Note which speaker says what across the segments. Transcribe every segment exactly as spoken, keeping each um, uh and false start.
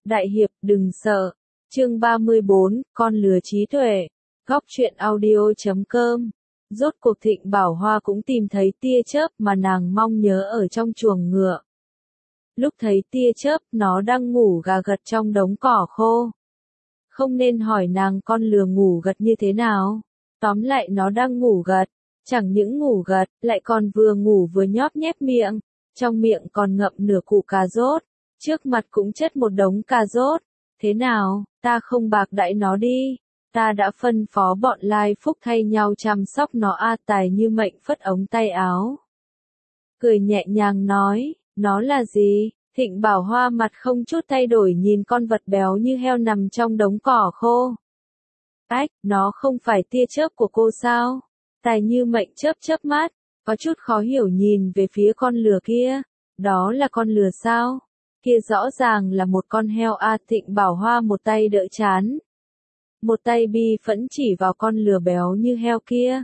Speaker 1: Đại hiệp, đừng sợ. Chương ba mươi bốn, con lừa trí tuệ. Góc truyện audio chấm com. Rốt cuộc Thịnh Bảo Hoa cũng tìm thấy tia chớp mà nàng mong nhớ ở trong chuồng ngựa. Lúc thấy tia chớp, nó đang ngủ gà gật trong đống cỏ khô. Không nên hỏi nàng con lừa ngủ gật như thế nào. Tóm lại nó đang ngủ gật. Chẳng những ngủ gật, lại còn vừa ngủ vừa nhóp nhép miệng. Trong miệng còn ngậm nửa củ cà rốt. Trước mặt cũng chất một đống cà rốt. Thế nào, ta không bạc đãi nó đi. Ta đã phân phó bọn Lai Phúc thay nhau chăm sóc nó a Tài Như Mệnh phất ống tay áo. Cười nhẹ nhàng nói, nó là gì? Thịnh Bảo Hoa mặt không chút thay đổi nhìn con vật béo như heo nằm trong đống cỏ khô. Ách, nó không phải tia chớp của cô sao? Tài Như Mệnh chớp chớp mắt, có chút khó hiểu nhìn về phía con lừa kia. Đó là con lừa sao? Kia rõ ràng là một con heo a Thịnh Bảo Hoa một tay đỡ chán. Một tay bi phẫn chỉ vào con lừa béo như heo kia.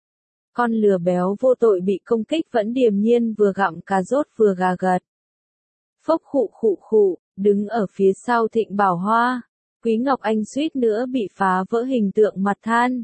Speaker 1: Con lừa béo vô tội bị công kích vẫn điềm nhiên vừa gặm cà rốt vừa gà gật. Phốc khụ khụ khụ, đứng ở phía sau Thịnh Bảo Hoa, Quý Ngọc Anh suýt nữa bị phá vỡ hình tượng mặt than.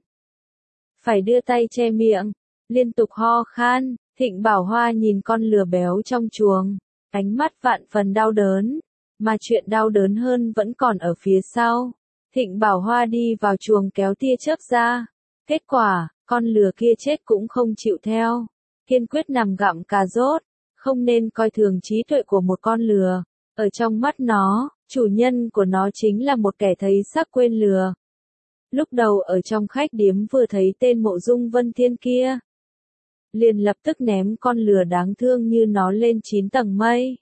Speaker 1: Phải đưa tay che miệng, liên tục ho khan, Thịnh Bảo Hoa nhìn con lừa béo trong chuồng, ánh mắt vạn phần đau đớn, mà chuyện đau đớn hơn vẫn còn ở phía sau. Thịnh Bảo Hoa đi vào chuồng kéo tia chớp ra, kết quả, con lừa kia chết cũng không chịu theo, kiên quyết nằm gặm cà rốt. Không nên coi thường trí tuệ của một con lừa, ở trong mắt nó, chủ nhân của nó chính là một kẻ thấy sắc quên lừa. Lúc đầu ở trong khách điếm vừa thấy tên Mộ Dung Vân Thiên kia, liền lập tức ném con lừa đáng thương như nó lên chín tầng mây.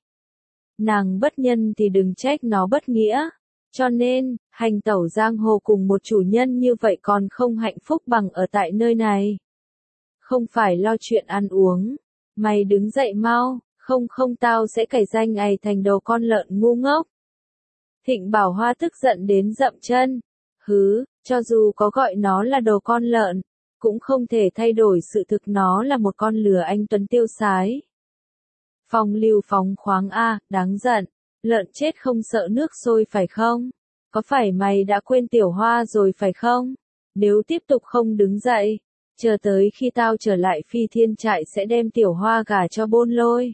Speaker 1: Nàng bất nhân thì đừng trách nó bất nghĩa, cho nên, hành tẩu giang hồ cùng một chủ nhân như vậy còn không hạnh phúc bằng ở tại nơi này. Không phải lo chuyện ăn uống. Mày đứng dậy mau, không không tao sẽ cải danh ày thành đầu con lợn ngu ngốc. Thịnh Bảo Hoa tức giận đến dậm chân. Hứ, cho dù có gọi nó là đầu con lợn, cũng không thể thay đổi sự thực nó là một con lừa anh tuấn tiêu sái. Phong lưu phóng khoáng a, đáng giận, lợn chết không sợ nước sôi phải không? Có phải mày đã quên Tiểu Hoa rồi phải không? Nếu tiếp tục không đứng dậy, chờ tới khi tao trở lại Phi Thiên Trại sẽ đem Tiểu Hoa gả cho Bôn Lôi.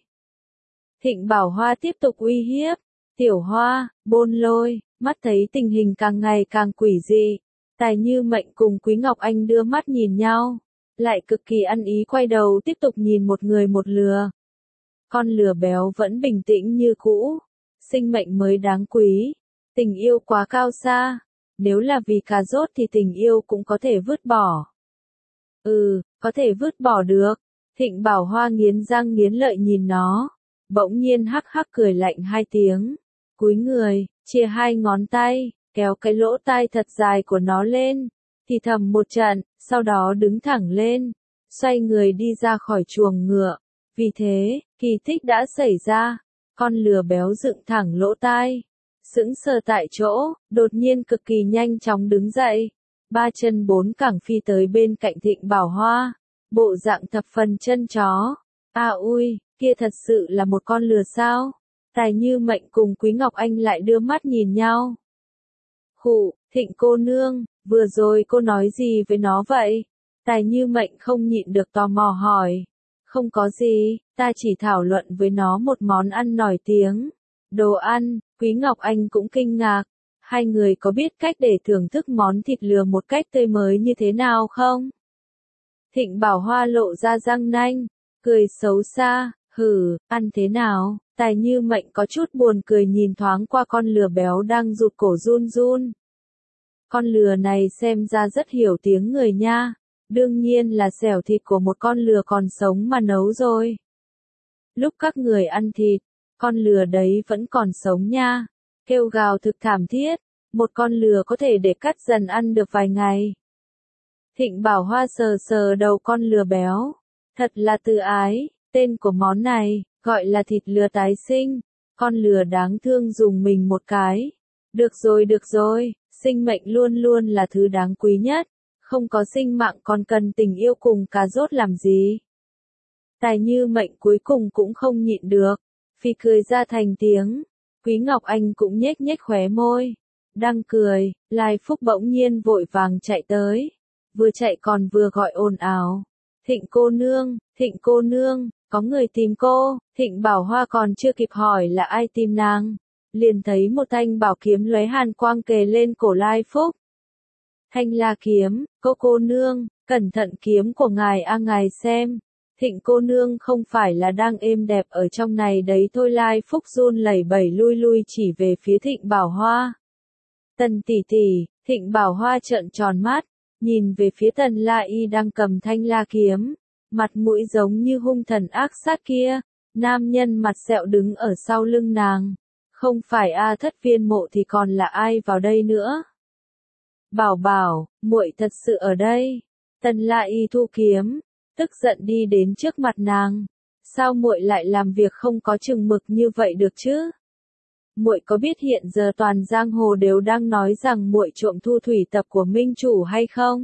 Speaker 1: Thịnh Bảo Hoa tiếp tục uy hiếp. Tiểu Hoa, Bôn Lôi, mắt thấy tình hình càng ngày càng quỷ dị. Tài Như Mệnh cùng Quý Ngọc Anh đưa mắt nhìn nhau, lại cực kỳ ăn ý quay đầu tiếp tục nhìn một người một lừa. Con lừa béo vẫn bình tĩnh như cũ. Sinh mệnh mới đáng quý. Tình yêu quá cao xa. Nếu là vì cà rốt thì tình yêu cũng có thể vứt bỏ. Ừ, có thể vứt bỏ được. Thịnh Bảo Hoa nghiến răng nghiến lợi nhìn nó. Bỗng nhiên hắc hắc cười lạnh hai tiếng. Cúi người, chia hai ngón tay, kéo cái lỗ tai thật dài của nó lên. Thì thầm một trận, sau đó đứng thẳng lên. Xoay người đi ra khỏi chuồng ngựa. Vì thế, kỳ tích đã xảy ra. Con lừa béo dựng thẳng lỗ tai. Sững sờ tại chỗ, đột nhiên cực kỳ nhanh chóng đứng dậy. Ba chân bốn cẳng phi tới bên cạnh Thịnh Bảo Hoa, bộ dạng thập phần chân chó. À ui, kia thật sự là một con lừa sao? Tài Như Mệnh cùng Quý Ngọc Anh lại đưa mắt nhìn nhau. Khụ, Thịnh cô nương, vừa rồi cô nói gì với nó vậy? Tài Như Mệnh không nhịn được tò mò hỏi. Không có gì, ta chỉ thảo luận với nó một món ăn nổi tiếng. Đồ ăn, Quý Ngọc Anh cũng kinh ngạc. Hai người có biết cách để thưởng thức món thịt lừa một cách tươi mới như thế nào không? Thịnh Bảo Hoa lộ ra răng nanh, cười xấu xa, hử, ăn thế nào? Tài Như Mệnh có chút buồn cười nhìn thoáng qua con lừa béo đang rụt cổ run run. Con lừa này xem ra rất hiểu tiếng người nha, đương nhiên là xẻo thịt của một con lừa còn sống mà nấu rồi. Lúc các người ăn thịt, con lừa đấy vẫn còn sống nha. Kêu gào thực thảm thiết, một con lừa có thể để cắt dần ăn được vài ngày. Thịnh Bảo Hoa sờ sờ đầu con lừa béo. Thật là tự ái, tên của món này, gọi là thịt lừa tái sinh. Con lừa đáng thương dùng mình một cái. Được rồi được rồi, sinh mệnh luôn luôn là thứ đáng quý nhất. Không có sinh mạng còn cần tình yêu cùng cà rốt làm gì. Tài Như Mệnh cuối cùng cũng không nhịn được. Phi cười ra thành tiếng. Quý Ngọc Anh cũng nhếch nhếch khóe môi, đang cười, Lai Phúc bỗng nhiên vội vàng chạy tới, vừa chạy còn vừa gọi ồn ào. Thịnh cô nương, Thịnh cô nương, có người tìm cô. Thịnh Bảo Hoa còn chưa kịp hỏi là ai tìm nàng, liền thấy một thanh bảo kiếm lóe hàn quang kề lên cổ Lai Phúc. Thanh La kiếm, cô cô nương, cẩn thận kiếm của ngài a ngài xem. Thịnh cô nương không phải là đang êm đẹp ở trong này đấy thôi. Lai Phúc run lẩy bẩy lui lui chỉ về phía Thịnh Bảo Hoa. Tần tỷ tỷ. Thịnh Bảo Hoa trợn tròn mắt, nhìn về phía Tần La Y đang cầm thanh la kiếm, mặt mũi giống như hung thần ác sát kia. Nam nhân mặt sẹo đứng ở sau lưng nàng, không phải A Thất Viên Mộ thì còn là ai vào đây nữa? Bảo bảo, muội thật sự ở đây. Tần La Y thu kiếm, tức giận đi đến trước mặt nàng. Sao muội lại làm việc không có chừng mực như vậy được chứ? Muội có biết hiện giờ toàn giang hồ đều đang nói rằng muội trộm thu thủy tập của minh chủ hay không?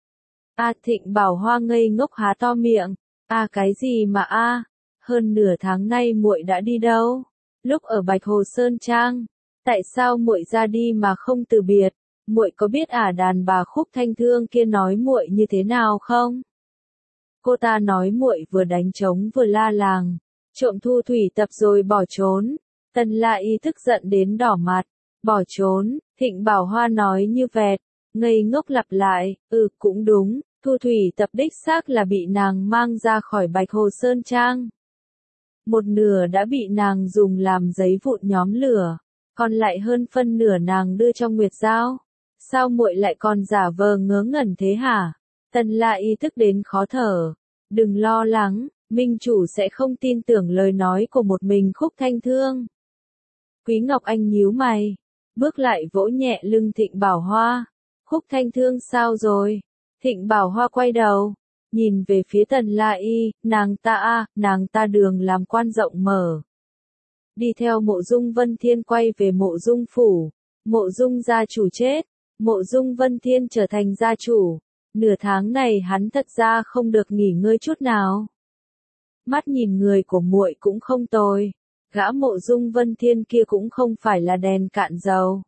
Speaker 1: A Thịnh Bảo Hoa ngây ngốc há to miệng. A cái gì mà a? Hơn nửa tháng nay muội đã đi đâu? Lúc ở Bạch Hồ Sơn Trang, tại sao muội ra đi mà không từ biệt? Muội có biết ả đàn bà Khúc Thanh Thương kia nói muội như thế nào không? Cô ta nói muội vừa đánh trống vừa la làng, trộm thu thủy tập rồi bỏ trốn. Tần La Y tức giận đến đỏ mặt. Bỏ trốn. Thịnh Bảo Hoa nói như vẹt, ngây ngốc lặp lại, ừ cũng đúng, thu thủy tập đích xác là bị nàng mang ra khỏi Bạch Hồ Sơn Trang. Một nửa đã bị nàng dùng làm giấy vụn nhóm lửa, còn lại hơn phân nửa nàng đưa cho Nguyệt Giao. Sao muội lại còn giả vờ ngớ ngẩn thế hả? Tần La Y tức đến khó thở. Đừng lo lắng, minh chủ sẽ không tin tưởng lời nói của một mình Khúc Thanh Thương. Quý Ngọc Anh nhíu mày, bước lại vỗ nhẹ lưng Thịnh Bảo Hoa. Khúc Thanh Thương sao rồi? Thịnh Bảo Hoa quay đầu, nhìn về phía Tần La Y, nàng ta a, nàng ta đường làm quan rộng mở. Đi theo Mộ Dung Vân Thiên quay về Mộ Dung phủ, Mộ Dung gia chủ chết, Mộ Dung Vân Thiên trở thành gia chủ. Nửa tháng này hắn thật ra không được nghỉ ngơi chút nào. Mắt nhìn người của muội cũng không tồi. Gã Mộ Dung Vân Thiên kia cũng không phải là đèn cạn dầu.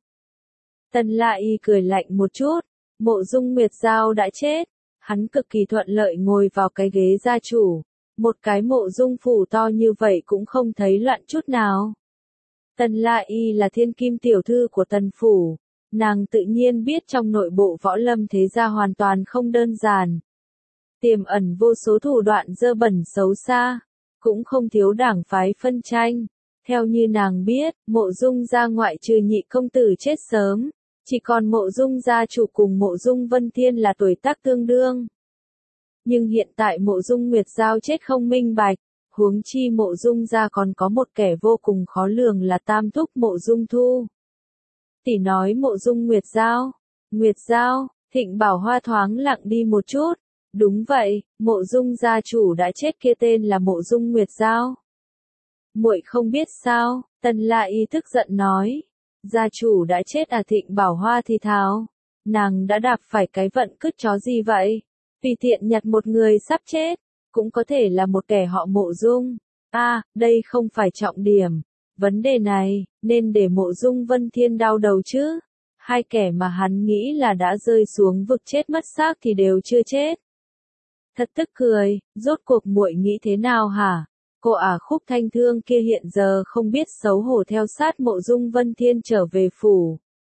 Speaker 1: Tần La Y cười lạnh một chút, Mộ Dung Nguyệt Giao đã chết, hắn cực kỳ thuận lợi ngồi vào cái ghế gia chủ, một cái Mộ Dung phủ to như vậy cũng không thấy loạn chút nào. Tần La Y là thiên kim tiểu thư của Tần phủ, nàng tự nhiên biết trong nội bộ võ lâm thế gia hoàn toàn không đơn giản, tiềm ẩn vô số thủ đoạn dơ bẩn xấu xa, cũng không thiếu đảng phái phân tranh. Theo như nàng biết, Mộ Dung gia ngoại trừ nhị công tử chết sớm, chỉ còn Mộ Dung gia chủ cùng Mộ Dung Vân Thiên là tuổi tác tương đương. Nhưng hiện tại Mộ Dung Nguyệt Giao chết không minh bạch, huống chi Mộ Dung gia còn có một kẻ vô cùng khó lường là tam thúc Mộ Dung Thu. Tỷ nói Mộ Dung Nguyệt Giao, Nguyệt Giao, Thịnh Bảo Hoa thoáng lặng đi một chút. Đúng vậy, Mộ Dung gia chủ đã chết kia tên là Mộ Dung Nguyệt Giao. Muội không biết sao? Tần La Y tức giận nói. Gia chủ đã chết à? Thịnh Bảo Hoa thì thào. Nàng đã đạp phải cái vận cứt chó gì vậy? Tùy tiện nhặt một người sắp chết, cũng có thể là một kẻ họ Mộ Dung. A, à, đây không phải trọng điểm. Vấn đề này, nên để Mộ Dung Vân Thiên đau đầu chứ. Hai kẻ mà hắn nghĩ là đã rơi xuống vực chết mất xác thì đều chưa chết. Thật tức cười, rốt cuộc muội nghĩ thế nào hả? Cô ả Khúc Thanh Thương kia hiện giờ không biết xấu hổ theo sát Mộ Dung Vân Thiên trở về phủ.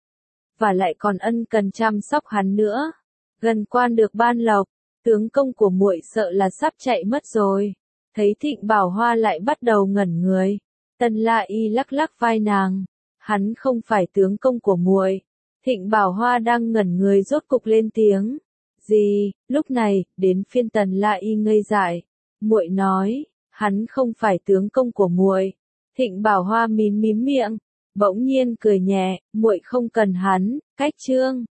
Speaker 1: Và lại còn ân cần chăm sóc hắn nữa. Gần quan được ban lộc, tướng công của muội sợ là sắp chạy mất rồi. Thấy Thịnh Bảo Hoa lại bắt đầu ngẩn người. Tần La Y lắc lắc vai nàng. Hắn không phải tướng công của muội. Thịnh Bảo Hoa đang ngẩn người rốt cục lên tiếng. Gì? Lúc này, đến phiên Tần La Y ngây dại. Muội nói, hắn không phải tướng công của muội. Thịnh Bảo Hoa mím mím miệng, bỗng nhiên cười nhẹ, muội không cần hắn, cách chương.